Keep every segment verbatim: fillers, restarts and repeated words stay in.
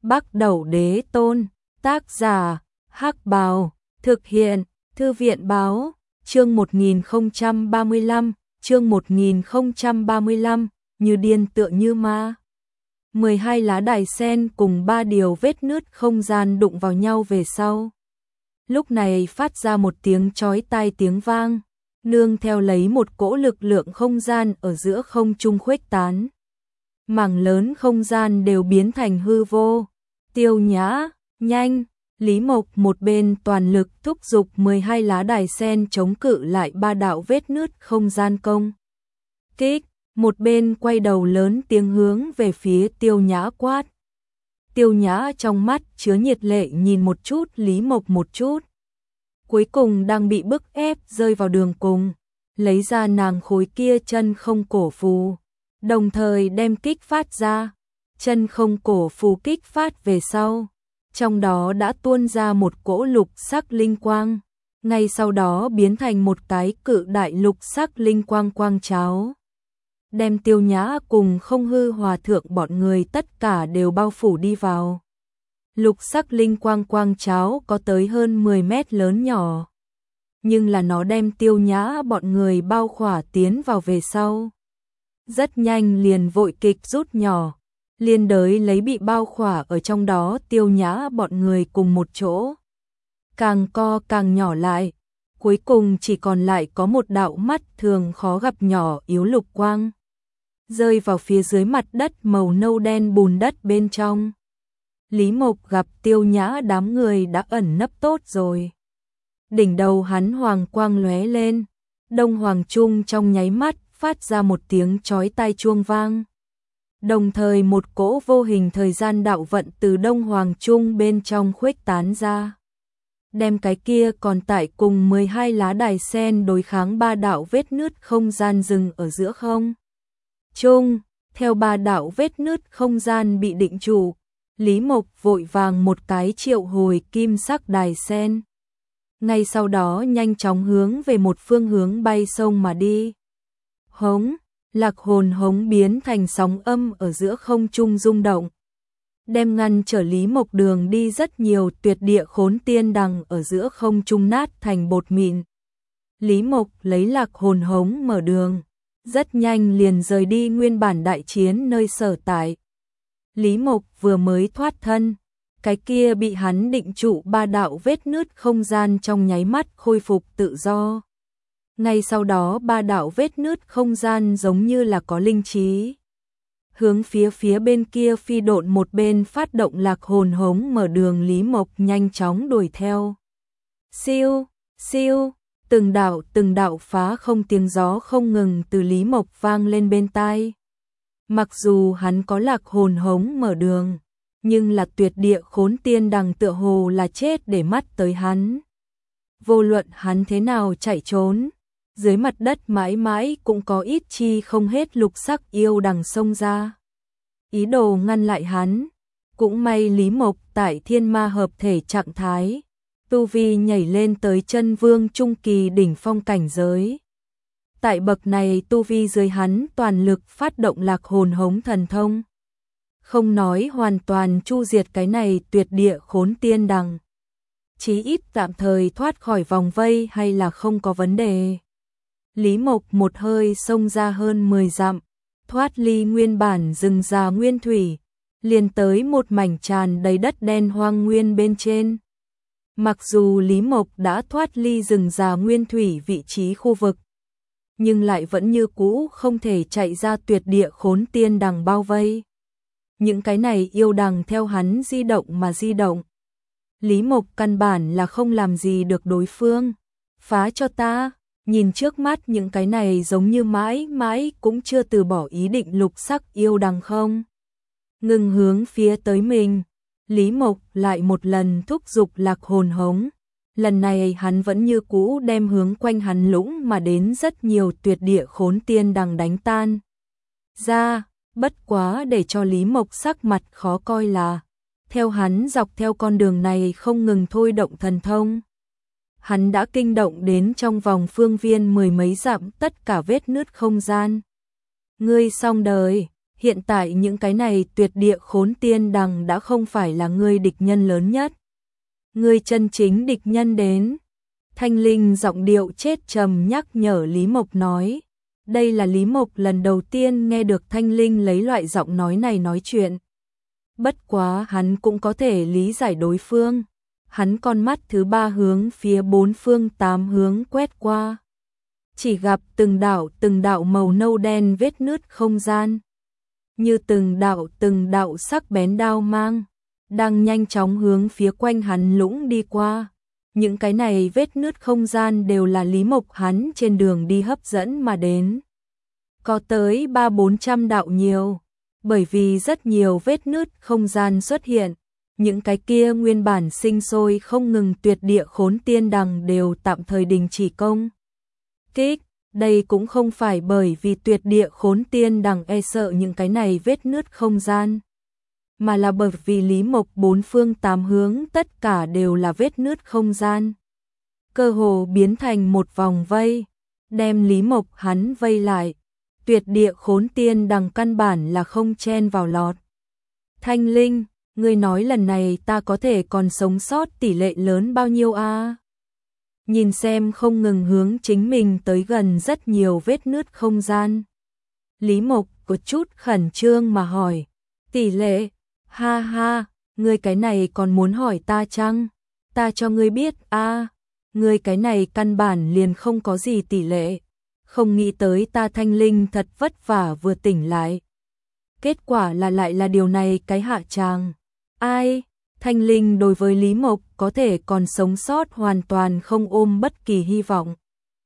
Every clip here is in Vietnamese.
Bắc Đẩu Đế Tôn, tác giả, Hắc Bào, thực hiện, Thư viện báo, chương một nghìn không trăm ba mươi lăm, chương một nghìn không trăm ba mươi lăm, như điên tựa như ma. mười hai lá đài sen cùng ba điều vết nứt không gian đụng vào nhau về sau. Lúc này phát ra một tiếng chói tai tiếng vang, nương theo lấy một cỗ lực lượng không gian ở giữa không trung khuếch tán. Mảng lớn không gian đều biến thành hư vô. Tiêu Nhã, nhanh! Lý Mộc một bên toàn lực thúc giục mười hai lá đài sen chống cự lại ba đạo vết nứt không gian công kích, một bên quay đầu lớn tiếng hướng về phía Tiêu Nhã quát. Tiêu Nhã trong mắt chứa nhiệt lệ nhìn một chút Lý Mộc một chút. Cuối cùng đang bị bức ép rơi vào đường cùng, lấy ra nàng khối kia chân không cổ phù, đồng thời đem kích phát ra. Chân không cổ phù kích phát về sau, trong đó đã tuôn ra một cỗ lục sắc linh quang, ngay sau đó biến thành một cái cự đại lục sắc linh quang quang cháo. Đem Tiêu Nhã cùng Không Hư Hòa Thượng bọn người tất cả đều bao phủ đi vào. Lục sắc linh quang quang cháo có tới hơn mười mét lớn nhỏ, nhưng là nó đem Tiêu Nhã bọn người bao khỏa tiến vào về sau. Rất nhanh liền vội kịch rút nhỏ, liên đới lấy bị bao khỏa ở trong đó Tiêu Nhã bọn người cùng một chỗ. Càng co càng nhỏ lại, cuối cùng chỉ còn lại có một đạo mắt thường khó gặp nhỏ yếu lục quang, rơi vào phía dưới mặt đất màu nâu đen bùn đất bên trong. Lý Mộc gặp Tiêu Nhã đám người đã ẩn nấp tốt rồi. Đỉnh đầu hắn hoàng quang lóe lên, Đông Hoàng Trung trong nháy mắt phát ra một tiếng chói tai chuông vang. Đồng thời một cỗ vô hình thời gian đạo vận từ Đông Hoàng Trung bên trong khuếch tán ra. Đem cái kia còn tại cùng mười hai lá đài sen đối kháng ba đạo vết nứt không gian dừng ở giữa không Trung, theo ba đạo vết nứt không gian bị định trụ, Lý Mộc vội vàng một cái triệu hồi kim sắc đài sen. Ngay sau đó nhanh chóng hướng về một phương hướng bay sông mà đi. Hống, lạc hồn hống biến thành sóng âm ở giữa không trung rung động, đem ngăn trở Lý Mộc đường đi rất nhiều tuyệt địa khốn tiên đằng ở giữa không trung nát thành bột mịn. Lý Mộc lấy lạc hồn hống mở đường, rất nhanh liền rời đi nguyên bản đại chiến nơi sở tại. Lý Mộc vừa mới thoát thân, cái kia bị hắn định trụ ba đạo vết nứt không gian trong nháy mắt khôi phục tự do. Ngay sau đó ba đạo vết nứt không gian giống như là có linh trí, hướng phía phía bên kia phi độn, một bên phát động lạc hồn hống mở đường. Lý Mộc nhanh chóng đuổi theo. Siêu, siêu, từng đạo từng đạo phá không tiếng gió không ngừng từ Lý Mộc vang lên bên tai. Mặc dù hắn có lạc hồn hống mở đường, nhưng là tuyệt địa khốn tiên đằng tựa hồ là chết để mắt tới hắn. Vô luận hắn thế nào chạy trốn, dưới mặt đất mãi mãi cũng có ít chi không hết lục sắc yêu đằng xông ra, ý đồ ngăn lại hắn. Cũng may Lý Mộc tại thiên ma hợp thể trạng thái, tu vi nhảy lên tới chân vương trung kỳ đỉnh phong cảnh giới. Tại bậc này tu vi dưới hắn toàn lực phát động lạc hồn hống thần thông, không nói hoàn toàn chu diệt cái này tuyệt địa khốn tiên đằng, chí ít tạm thời thoát khỏi vòng vây hay là không có vấn đề. Lý Mộc một hơi xông ra hơn mười dặm, thoát ly nguyên bản rừng già nguyên thủy, liền tới một mảnh tràn đầy đất đen hoang nguyên bên trên. Mặc dù Lý Mộc đã thoát ly rừng già nguyên thủy vị trí khu vực, nhưng lại vẫn như cũ không thể chạy ra tuyệt địa khốn tiên đằng bao vây. Những cái này yêu đằng theo hắn di động mà di động. Lý Mộc căn bản là không làm gì được đối phương. Phá cho ta! Nhìn trước mắt những cái này giống như mãi mãi cũng chưa từ bỏ ý định lục sắc yêu đằng không ngừng hướng phía tới mình. Lý Mộc lại một lần thúc giục lạc hồn hống. Lần này hắn vẫn như cũ đem hướng quanh hắn lũng mà đến rất nhiều tuyệt địa khốn tiên đằng đánh tan ra. Bất quá để cho Lý Mộc sắc mặt khó coi là, theo hắn dọc theo con đường này không ngừng thôi động thần thông, hắn đã kinh động đến trong vòng phương viên mười mấy dặm tất cả vết nứt không gian. Ngươi xong đời, hiện tại những cái này tuyệt địa khốn tiên đằng đã không phải là ngươi địch nhân lớn nhất. Ngươi chân chính địch nhân đến. Thanh Linh giọng điệu chết trầm nhắc nhở Lý Mộc nói. Đây là Lý Mộc lần đầu tiên nghe được Thanh Linh lấy loại giọng nói này nói chuyện. Bất quá hắn cũng có thể lý giải đối phương. Hắn con mắt thứ ba hướng phía bốn phương tám hướng quét qua. Chỉ gặp từng đạo từng đạo màu nâu đen vết nứt không gian. Như từng đạo từng đạo sắc bén đao mang. Đang nhanh chóng hướng phía quanh hắn lũng đi qua. Những cái này vết nứt không gian đều là Lý Mộc hắn trên đường đi hấp dẫn mà đến. Có tới ba bốn trăm đạo nhiều. Bởi vì rất nhiều vết nứt không gian xuất hiện. Những cái kia nguyên bản sinh sôi không ngừng tuyệt địa khốn tiên đằng đều tạm thời đình chỉ công kích. Đây cũng không phải bởi vì tuyệt địa khốn tiên đằng e sợ những cái này vết nứt không gian. Mà là bởi vì Lý Mộc bốn phương tám hướng tất cả đều là vết nứt không gian. Cơ hồ biến thành một vòng vây. Đem Lý Mộc hắn vây lại. Tuyệt địa khốn tiên đằng căn bản là không chen vào lọt. Thanh Linh, ngươi nói lần này ta có thể còn sống sót tỷ lệ lớn bao nhiêu a? Nhìn xem không ngừng hướng chính mình tới gần rất nhiều vết nứt không gian. Lý Mộc có chút khẩn trương mà hỏi. Tỷ lệ? Ha ha, ngươi cái này còn muốn hỏi ta chăng? Ta cho ngươi biết a, ngươi cái này căn bản liền không có gì tỷ lệ. Không nghĩ tới ta Thanh Linh thật vất vả vừa tỉnh lại. Kết quả là lại là điều này cái hạ tràng. Ai? Thanh Linh đối với Lý Mộc có thể còn sống sót hoàn toàn không ôm bất kỳ hy vọng.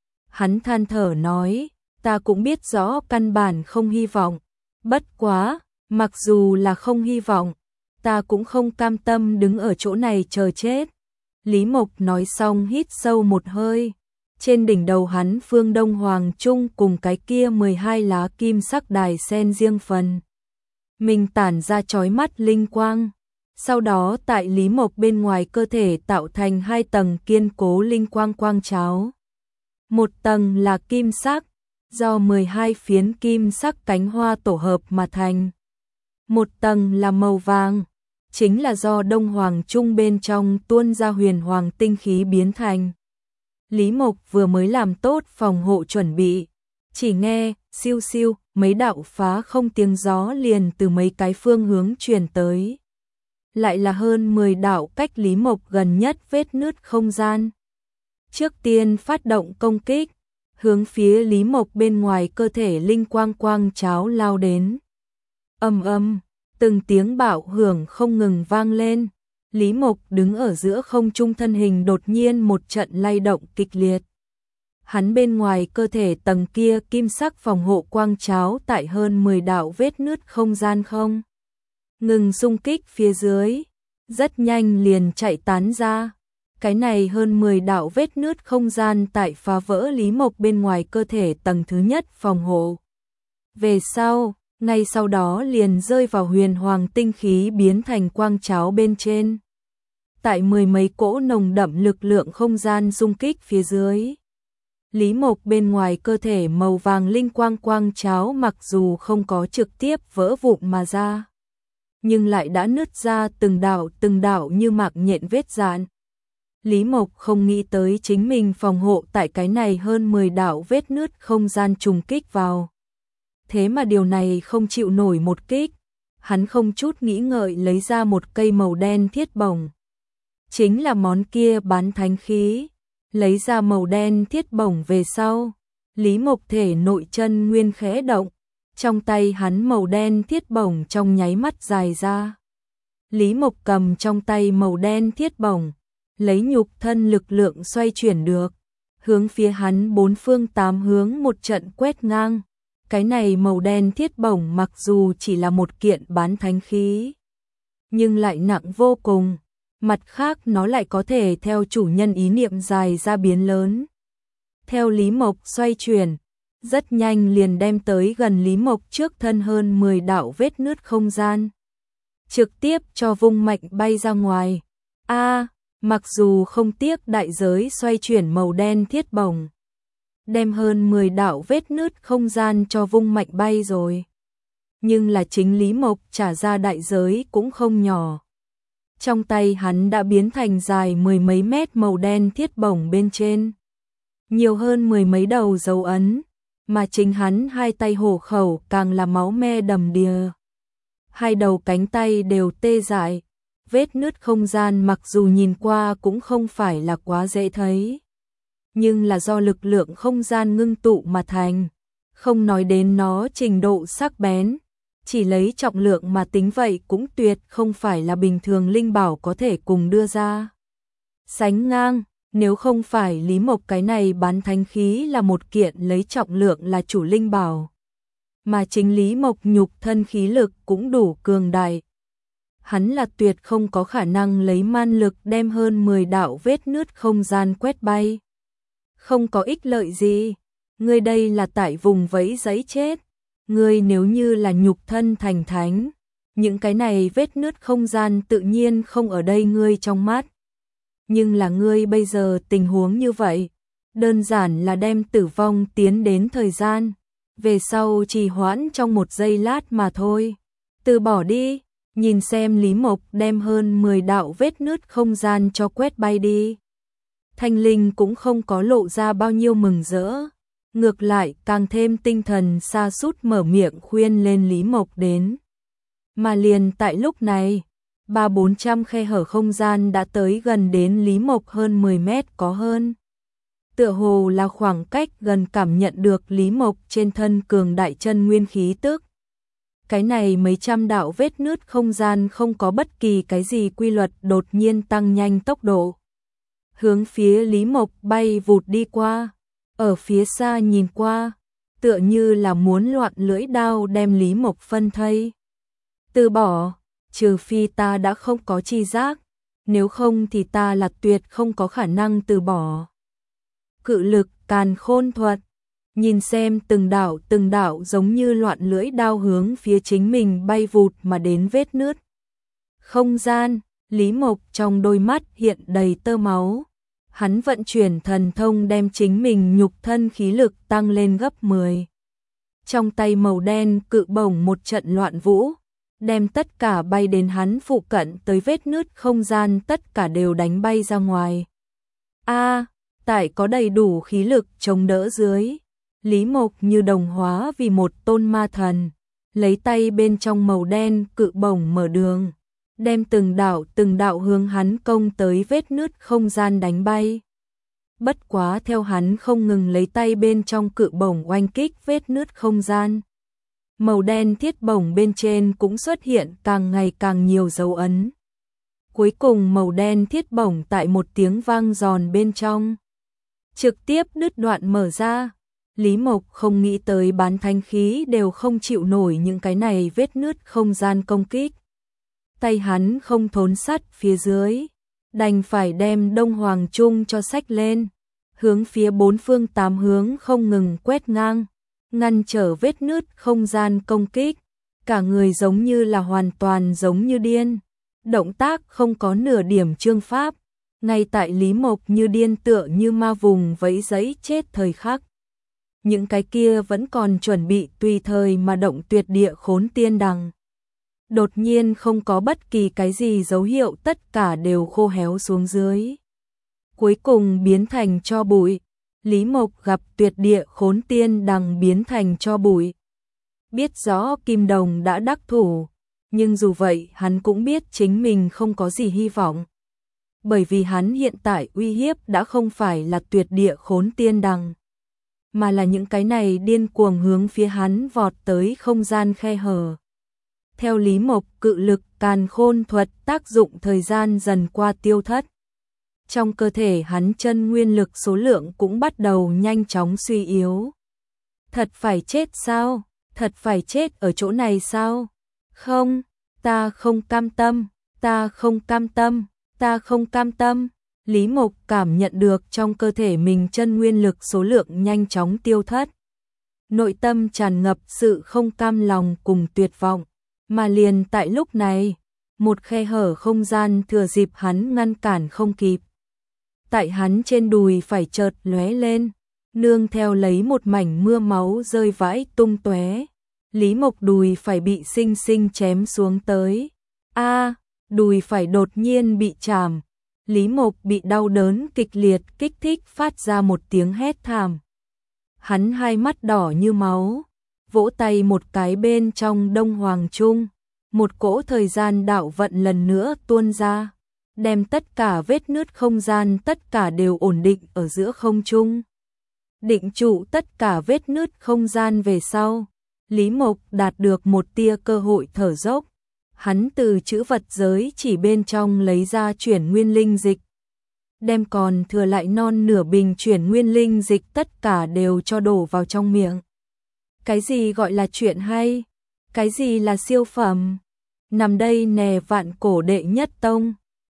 Hắn than thở nói, ta cũng biết rõ căn bản không hy vọng. Bất quá, mặc dù là không hy vọng, ta cũng không cam tâm đứng ở chỗ này chờ chết. Lý Mộc nói xong hít sâu một hơi. Trên đỉnh đầu hắn phương Đông Hoàng Trung cùng cái kia mười hai lá kim sắc đài sen riêng phần. Mình tản ra chói mắt linh quang. Sau đó tại Lý Mộc bên ngoài cơ thể tạo thành hai tầng kiên cố linh quang quang cháo. Một tầng là kim sắc, do mười hai phiến kim sắc cánh hoa tổ hợp mà thành. Một tầng là màu vàng, chính là do Đông Hoàng Trung bên trong tuôn ra huyền hoàng tinh khí biến thành. Lý Mộc vừa mới làm tốt phòng hộ chuẩn bị, chỉ nghe siêu siêu mấy đạo phá không tiếng gió liền từ mấy cái phương hướng truyền tới. Lại là hơn mười đạo cách Lý Mộc gần nhất vết nứt không gian. Trước tiên phát động công kích, hướng phía Lý Mộc bên ngoài cơ thể linh quang quang cháo lao đến. Ầm ầm, từng tiếng bạo hưởng không ngừng vang lên. Lý Mộc đứng ở giữa không trung thân hình đột nhiên một trận lay động kịch liệt. Hắn bên ngoài cơ thể tầng kia kim sắc phòng hộ quang cháo tại hơn mười đạo vết nứt không gian không ngừng xung kích phía dưới, rất nhanh liền chạy tán ra. Cái này hơn mười đạo vết nứt không gian tại phá vỡ Lý Mộc bên ngoài cơ thể tầng thứ nhất phòng hộ. Về sau, ngay sau đó liền rơi vào huyền hoàng tinh khí biến thành quang cháo bên trên. Tại mười mấy cỗ nồng đậm lực lượng không gian xung kích phía dưới. Lý Mộc bên ngoài cơ thể màu vàng linh quang quang cháo mặc dù không có trực tiếp vỡ vụn mà ra, nhưng lại đã nứt ra từng đạo từng đạo như mạc nhện vết dạn. Lý Mộc không nghĩ tới chính mình phòng hộ tại cái này hơn mười đạo vết nứt không gian trùng kích vào. Thế mà điều này không chịu nổi một kích, hắn không chút nghĩ ngợi lấy ra một cây màu đen thiết bổng. Chính là món kia bán thánh khí, lấy ra màu đen thiết bổng về sau, Lý Mộc thể nội chân nguyên khẽ động, trong tay hắn màu đen thiết bổng trong nháy mắt dài ra. Lý Mộc cầm trong tay màu đen thiết bổng, lấy nhục thân lực lượng xoay chuyển được, hướng phía hắn bốn phương tám hướng một trận quét ngang. Cái này màu đen thiết bổng mặc dù chỉ là một kiện bán thánh khí, nhưng lại nặng vô cùng. Mặt khác nó lại có thể theo chủ nhân ý niệm dài ra biến lớn. Theo Lý Mộc xoay chuyển, rất nhanh liền đem tới gần Lý Mộc trước thân hơn mười đạo vết nứt không gian. Trực tiếp cho vung mạnh bay ra ngoài. A, mặc dù không tiếc đại giới xoay chuyển màu đen thiết bổng, đem hơn mười đạo vết nứt không gian cho vung mạnh bay rồi. nhưng là chính Lý Mộc trả ra đại giới cũng không nhỏ. Trong tay hắn đã biến thành dài mười mấy mét màu đen thiết bổng bên trên. Nhiều hơn mười mấy đầu dấu ấn, mà chính hắn hai tay hổ khẩu càng là máu me đầm đìa. Hai đầu cánh tay đều tê dại, vết nứt không gian mặc dù nhìn qua cũng không phải là quá dễ thấy. Nhưng là do lực lượng không gian ngưng tụ mà thành, không nói đến nó trình độ sắc bén. Chỉ lấy trọng lượng mà tính vậy cũng tuyệt không phải là bình thường linh bảo có thể cùng đưa ra. Sánh ngang, nếu không phải Lý Mộc cái này bán thánh khí là một kiện lấy trọng lượng là chủ linh bảo. Mà chính Lý Mộc nhục thân khí lực cũng đủ cường đại. Hắn là tuyệt không có khả năng lấy man lực đem hơn mười đạo vết nứt không gian quét bay. Không có ích lợi gì, ngươi đây là tại vùng vẫy giấy chết. Ngươi nếu như là nhục thân thành thánh, những cái này vết nứt không gian tự nhiên không ở đây ngươi trong mắt. Nhưng là ngươi bây giờ tình huống như vậy, đơn giản là đem tử vong tiến đến thời gian, về sau trì hoãn trong một giây lát mà thôi. Từ bỏ đi, nhìn xem Lý Mộc đem hơn mười đạo vết nứt không gian cho quét bay đi. Thanh Linh cũng không có lộ ra bao nhiêu mừng rỡ. Ngược lại càng thêm tinh thần sa sút mở miệng khuyên lên Lý Mộc đến. Mà liền tại lúc này, ba bốn trăm khe hở không gian đã tới gần đến Lý Mộc hơn mười mét có hơn. Tựa hồ là khoảng cách gần cảm nhận được Lý Mộc trên thân cường đại chân nguyên khí tức. Cái này mấy trăm đạo vết nứt không gian không có bất kỳ cái gì quy luật đột nhiên tăng nhanh tốc độ. Hướng phía Lý Mộc bay vụt đi qua. Ở phía xa nhìn qua, tựa như là muốn loạn lưỡi đao đem Lý Mộc phân thây. Từ bỏ, trừ phi ta đã không có chi giác, nếu không thì ta là tuyệt không có khả năng từ bỏ. Cự lực càn khôn thuật, nhìn xem từng đạo từng đạo giống như loạn lưỡi đao hướng phía chính mình bay vụt mà đến vết nứt. Không gian, Lý Mộc trong đôi mắt hiện đầy tơ máu. Hắn vận chuyển thần thông đem chính mình nhục thân khí lực tăng lên gấp mười. Trong tay màu đen cự bổng một trận loạn vũ, đem tất cả bay đến hắn phụ cận tới vết nứt không gian tất cả đều đánh bay ra ngoài. A, tại có đầy đủ khí lực chống đỡ dưới, Lý Mộc như đồng hóa vì một tôn ma thần, lấy tay bên trong màu đen cự bổng mở đường. Đem từng đạo từng đạo hướng hắn công tới vết nứt không gian đánh bay. Bất quá theo hắn không ngừng lấy tay bên trong cự bổng oanh kích vết nứt không gian. Màu đen thiết bổng bên trên cũng xuất hiện càng ngày càng nhiều dấu ấn. Cuối cùng màu đen thiết bổng tại một tiếng vang giòn bên trong. Trực tiếp đứt đoạn mở ra. Lý Mộc không nghĩ tới bán thánh khí đều không chịu nổi những cái này vết nứt không gian công kích. Tay hắn không thốn sắt phía dưới, đành phải đem Đông Hoàng Trung cho xách lên, hướng phía bốn phương tám hướng không ngừng quét ngang, ngăn trở vết nứt không gian công kích, cả người giống như là hoàn toàn giống như điên, động tác không có nửa điểm chương pháp, ngay tại Lý Mộc như điên tựa như ma vùng vẫy giấy chết thời khắc. Những cái kia vẫn còn chuẩn bị tùy thời mà động tuyệt địa khốn tiên đằng. Đột nhiên không có bất kỳ cái gì dấu hiệu, tất cả đều khô héo xuống dưới. Cuối cùng biến thành tro bụi. Lý Mộc gặp tuyệt địa khốn tiên đằng biến thành tro bụi. Biết rõ Kim Đồng đã đắc thủ, nhưng dù vậy hắn cũng biết chính mình không có gì hy vọng. Bởi vì hắn hiện tại uy hiếp đã không phải là tuyệt địa khốn tiên đằng, mà là những cái này điên cuồng hướng phía hắn vọt tới không gian khe hở. Theo Lý Mộc cự lực càn khôn thuật tác dụng thời gian dần qua tiêu thất. Trong cơ thể hắn chân nguyên lực số lượng cũng bắt đầu nhanh chóng suy yếu. Thật phải chết sao? Thật phải chết ở chỗ này sao? Không, ta không cam tâm, ta không cam tâm, ta không cam tâm. Lý Mộc cảm nhận được trong cơ thể mình chân nguyên lực số lượng nhanh chóng tiêu thất. Nội tâm tràn ngập sự không cam lòng cùng tuyệt vọng. Mà liền tại lúc này, một khe hở không gian thừa dịp hắn ngăn cản không kịp. Tại hắn trên đùi phải chợt lóe lên, nương theo lấy một mảnh mưa máu rơi vãi tung tóe. Lý Mộc đùi phải bị sinh sinh chém xuống tới. A, đùi phải đột nhiên bị chạm. Lý Mộc bị đau đớn kịch liệt kích thích phát ra một tiếng hét thảm. Hắn hai mắt đỏ như máu, vỗ tay một cái bên trong Đông Hoàng Trung, một cỗ thời gian đạo vận lần nữa tuôn ra, đem tất cả vết nứt không gian tất cả đều ổn định ở giữa không trung. Định trụ tất cả vết nứt không gian về sau, Lý Mộc đạt được một tia cơ hội thở dốc. Hắn từ trữ vật giới chỉ bên trong lấy ra chuyển nguyên linh dịch, đem còn thừa lại non nửa bình chuyển nguyên linh dịch tất cả đều cho đổ vào trong miệng. Cái gì gọi là chuyện hay? Cái gì là siêu phẩm? Nằm đây nè vạn cổ đệ nhất tông.